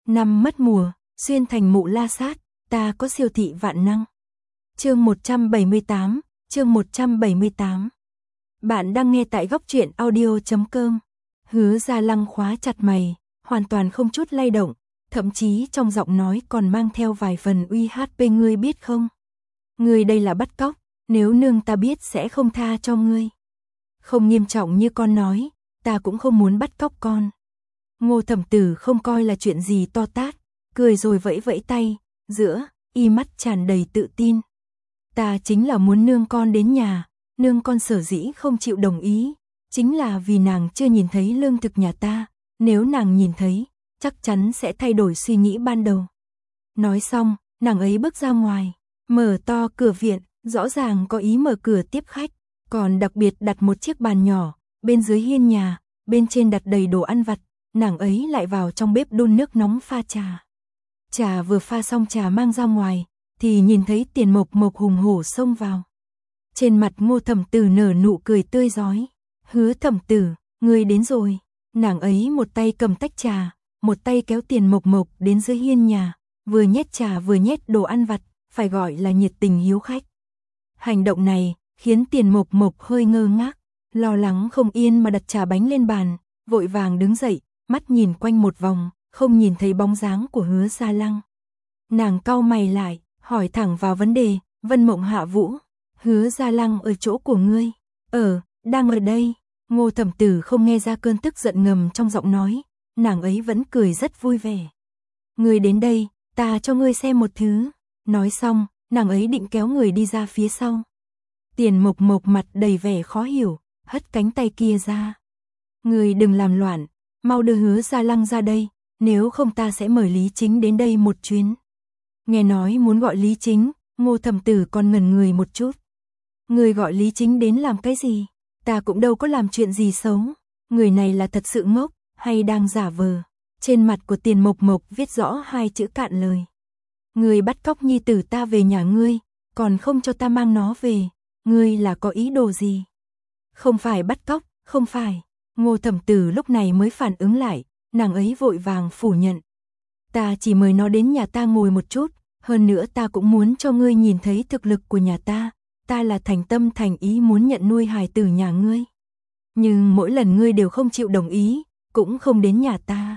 Năm mất mùa, xuyên thành mụ la sát, ta có siêu thị vạn năng. Chương 178, chương 178. Bạn đang nghe tại góc truyện audio.com. Hứa Gia Lăng khóa chặt mày, hoàn toàn không chút lay động, thậm chí trong giọng nói còn mang theo vài phần UHP. Ngươi biết không? Ngươi đây là bắt cóc, nếu nương ta biết sẽ không tha cho ngươi. Không nghiêm trọng như con nói, ta cũng không muốn bắt cóc con. Ngô Thẩm Tử không coi là chuyện gì to tát, cười rồi vẫy vẫy tay, giữa y mắt tràn đầy tự tin. Ta chính là muốn nương con đến nhà, nương con sở dĩ không chịu đồng ý, chính là vì nàng chưa nhìn thấy lương thực nhà ta, nếu nàng nhìn thấy, chắc chắn sẽ thay đổi suy nghĩ ban đầu. Nói xong, nàng ấy bước ra ngoài, mở to cửa viện, rõ ràng có ý mở cửa tiếp khách, còn đặc biệt đặt một chiếc bàn nhỏ, bên dưới hiên nhà, bên trên đặt đầy đồ ăn vặt, nàng ấy lại vào trong bếp đun nước nóng pha trà. Trà vừa pha xong trà mang ra ngoài, thì nhìn thấy Tiền Mộc Mộc hùng hổ xông vào. Trên mặt Ngô Thẩm Tử nở nụ cười tươi rói. Hứa Thẩm Tử, ngươi đến rồi. Nàng ấy một tay cầm tách trà, một tay kéo Tiền Mộc Mộc đến dưới hiên nhà, vừa nhét trà vừa nhét đồ ăn vặt, phải gọi là nhiệt tình hiếu khách. Hành động này khiến Tiền Mộc Mộc hơi ngơ ngác, lo lắng không yên mà đặt trà bánh lên bàn, vội vàng đứng dậy, mắt nhìn quanh một vòng, không nhìn thấy bóng dáng của Hứa Gia Lăng. Nàng cau mày lại, hỏi thẳng vào vấn đề, Vân Mộng Hạ Vũ, Hứa Gia Lăng ở chỗ của ngươi? Đang ở đây. Ngô Thẩm Tử không nghe ra cơn tức giận ngầm trong giọng nói, nàng ấy vẫn cười rất vui vẻ. Ngươi đến đây, ta cho ngươi xem một thứ. Nói xong, nàng ấy định kéo người đi ra phía sau. Tiền Mộc Mộc mặt đầy vẻ khó hiểu, hất cánh tay kia ra. Ngươi đừng làm loạn, mau đưa Hứa Gia Lăng ra đây, nếu không ta sẽ mời Lý Chính đến đây một chuyến. Nghe nói muốn gọi Lý Chính, Ngô Thẩm Tử còn ngẩn người một chút. Người gọi Lý Chính đến làm cái gì? Ta cũng đâu có làm chuyện gì xấu. Người này là thật sự ngốc, hay đang giả vờ? Trên mặt của Tiền Mộc Mộc viết rõ hai chữ cạn lời. Người bắt cóc nhi tử ta về nhà ngươi, còn không cho ta mang nó về. Ngươi là có ý đồ gì? Không phải bắt cóc, không phải. Ngô Thẩm Tử lúc này mới phản ứng lại, nàng ấy vội vàng phủ nhận. Ta chỉ mời nó đến nhà ta ngồi một chút, hơn nữa ta cũng muốn cho ngươi nhìn thấy thực lực của nhà ta. Ta là thành tâm thành ý muốn nhận nuôi hài tử nhà ngươi. Nhưng mỗi lần ngươi đều không chịu đồng ý, cũng không đến nhà ta.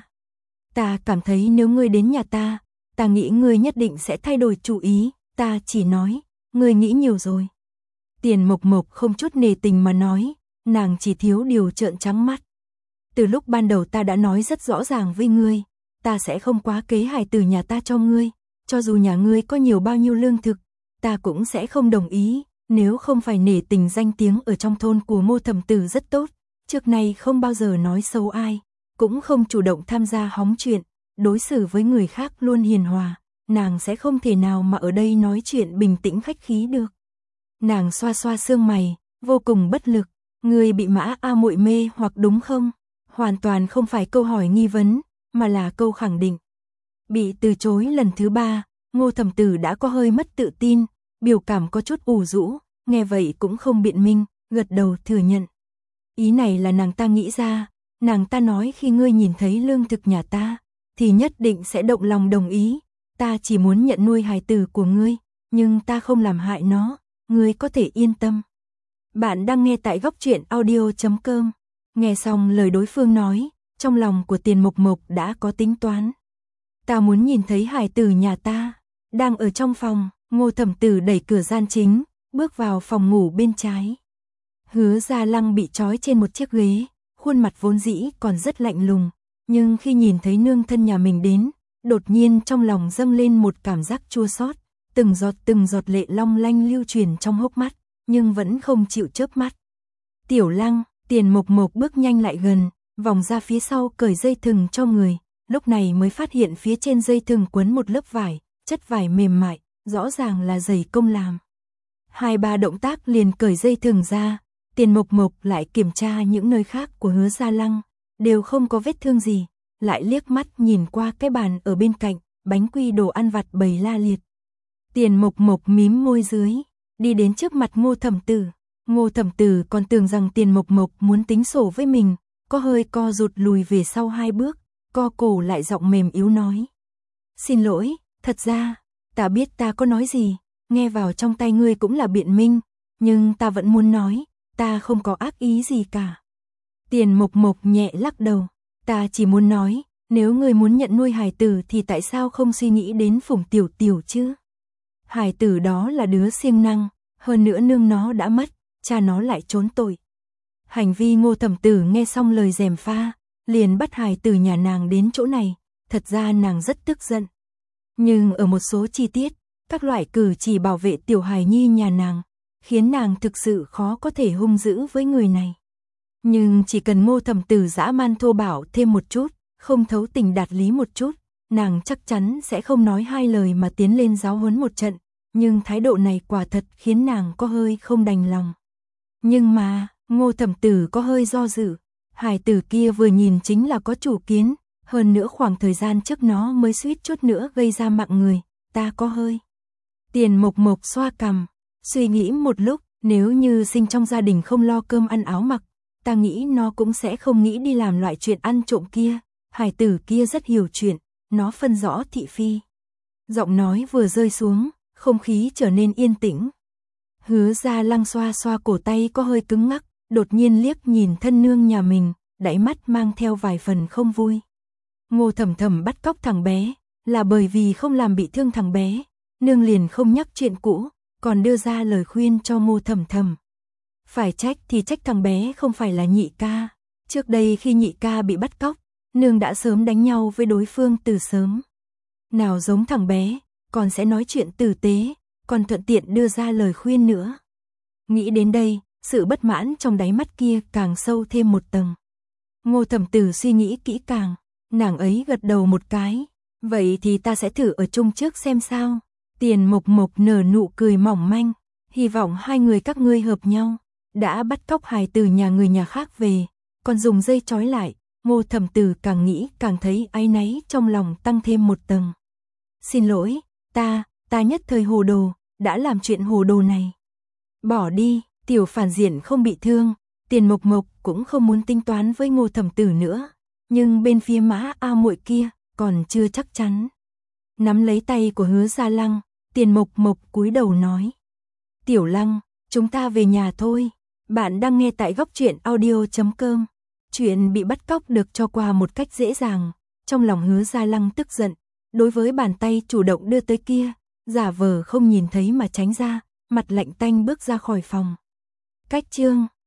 Ta cảm thấy nếu ngươi đến nhà ta, ta nghĩ ngươi nhất định sẽ thay đổi chủ ý, ta chỉ nói, ngươi nghĩ nhiều rồi. Tiền Mộc Mộc không chút nề tình mà nói, nàng chỉ thiếu điều trợn trắng mắt. Từ lúc ban đầu ta đã nói rất rõ ràng với ngươi, ta sẽ không quá kế hài tử nhà ta cho ngươi, cho dù nhà ngươi có nhiều bao nhiêu lương thực, ta cũng sẽ không đồng ý. Nếu không phải nể tình danh tiếng ở trong thôn của Ngô Thẩm Tử rất tốt, trước nay không bao giờ nói xấu ai, cũng không chủ động tham gia hóng chuyện, đối xử với người khác luôn hiền hòa, nàng sẽ không thể nào mà ở đây nói chuyện bình tĩnh khách khí được. Nàng xoa xoa sương mày, vô cùng bất lực, người bị Mã A Muội mê hoặc đúng không? Hoàn toàn không phải câu hỏi nghi vấn, mà là câu khẳng định. Bị từ chối lần thứ ba, Ngô Thẩm Tử đã có hơi mất tự tin, biểu cảm có chút ủ rũ, nghe vậy cũng không biện minh, gật đầu thừa nhận. Ý này là nàng ta nghĩ ra, nàng ta nói khi ngươi nhìn thấy lương thực nhà ta, thì nhất định sẽ động lòng đồng ý, ta chỉ muốn nhận nuôi hài tử của ngươi, nhưng ta không làm hại nó, ngươi có thể yên tâm. Bạn đang nghe tại góc truyện audio.com, nghe xong lời đối phương nói, trong lòng của Tiền Mộc Mộc đã có tính toán. Ta muốn nhìn thấy hài tử nhà ta, đang ở trong phòng. Ngô Thẩm Tử đẩy cửa gian chính, bước vào phòng ngủ bên trái. Hứa Gia Lăng bị trói trên một chiếc ghế, khuôn mặt vốn dĩ còn rất lạnh lùng, nhưng khi nhìn thấy nương thân nhà mình đến, đột nhiên trong lòng dâng lên một cảm giác chua xót, từng giọt lệ long lanh lưu truyền trong hốc mắt, nhưng vẫn không chịu chớp mắt. Tiểu Lăng, Tiền Mộc Mộc bước nhanh lại gần, vòng ra phía sau cởi dây thừng cho người, lúc này mới phát hiện phía trên dây thừng quấn một lớp vải, chất vải mềm mại. Rõ ràng là giày công làm. 2-3 động tác liền cởi dây thừng ra, Tiền Mộc Mộc lại kiểm tra những nơi khác của Hứa Gia Lăng, đều không có vết thương gì, lại liếc mắt nhìn qua cái bàn ở bên cạnh, bánh quy đồ ăn vặt bày la liệt. Tiền Mộc Mộc mím môi dưới, đi đến trước mặt Ngô Thẩm Tử. Ngô Thẩm Tử còn tưởng rằng Tiền Mộc Mộc muốn tính sổ với mình, có hơi co rụt lùi về sau 2 bước, co cổ lại giọng mềm yếu nói, Xin lỗi, thật ra, ta biết ta có nói gì, nghe vào trong tay ngươi cũng là biện minh, nhưng ta vẫn muốn nói, ta không có ác ý gì cả. Tiền Mộc Mộc nhẹ lắc đầu, ta chỉ muốn nói, nếu ngươi muốn nhận nuôi hài tử thì tại sao không suy nghĩ đến Phùng Tiểu Tiểu chứ? Hài tử đó là đứa siêng năng, hơn nữa nương nó đã mất, cha nó lại trốn tội. Hành vi Ngô Thẩm Tử nghe xong lời gièm pha, liền bắt hài tử nhà nàng đến chỗ này, thật ra nàng rất tức giận. Nhưng ở một số chi tiết, các loại cử chỉ bảo vệ tiểu hài nhi nhà nàng, khiến nàng thực sự khó có thể hung dữ với người này. Nhưng chỉ cần Ngô Thẩm Tử dã man thô bạo thêm một chút, không thấu tình đạt lý một chút, nàng chắc chắn sẽ không nói hai lời mà tiến lên giáo huấn một trận, nhưng thái độ này quả thật khiến nàng có hơi không đành lòng. Nhưng mà, Ngô Thẩm Tử có hơi do dự, hài tử kia vừa nhìn chính là có chủ kiến, hơn nữa khoảng thời gian trước nó mới suýt chút nữa gây ra mạng người, ta có hơi. Tiền Mộc Mộc xoa cằm, suy nghĩ một lúc, nếu như sinh trong gia đình không lo cơm ăn áo mặc, ta nghĩ nó cũng sẽ không nghĩ đi làm loại chuyện ăn trộm kia, hài tử kia rất hiểu chuyện, nó phân rõ thị phi. Giọng nói vừa rơi xuống, không khí trở nên yên tĩnh. Hứa Gia Lăng xoa xoa cổ tay có hơi cứng ngắc, đột nhiên liếc nhìn thân nương nhà mình, đáy mắt mang theo vài phần không vui. Ngô Thẩm Thẩm bắt cóc thằng bé, là bởi vì không làm bị thương thằng bé, nương liền không nhắc chuyện cũ, còn đưa ra lời khuyên cho Ngô Thẩm Thẩm. Phải trách thì trách thằng bé không phải là nhị ca, trước đây khi nhị ca bị bắt cóc, nương đã sớm đánh nhau với đối phương từ sớm. Nào giống thằng bé, còn sẽ nói chuyện tử tế, còn thuận tiện đưa ra lời khuyên nữa. Nghĩ đến đây, sự bất mãn trong đáy mắt kia càng sâu thêm một tầng. Ngô Thẩm Tử suy nghĩ kỹ càng, nàng ấy gật đầu một cái, vậy thì ta sẽ thử ở chung trước xem sao. Tiền Mộc Mộc nở nụ cười mỏng manh, hy vọng hai người các ngươi hợp nhau. Đã bắt cóc hài tử nhà người nhà khác về, còn dùng dây trói lại, Ngô Thẩm Tử càng nghĩ càng thấy áy náy trong lòng tăng thêm một tầng. Xin lỗi, ta nhất thời hồ đồ, đã làm chuyện hồ đồ này. Bỏ đi, tiểu phản diện không bị thương, Tiền Mộc Mộc cũng không muốn tính toán với Ngô Thẩm Tử nữa, nhưng bên phía Mã A muội kia còn chưa chắc chắn. Nắm lấy tay của Hứa Gia Lăng, Tiền Mộc Mộc cúi đầu nói: "Tiểu Lăng, chúng ta về nhà thôi." Bạn đang nghe tại góc truyện audio.com. Chuyện bị bắt cóc được cho qua một cách dễ dàng, trong lòng Hứa Gia Lăng tức giận, đối với bàn tay chủ động đưa tới kia, giả vờ không nhìn thấy mà tránh ra, mặt lạnh tanh bước ra khỏi phòng. Cách chương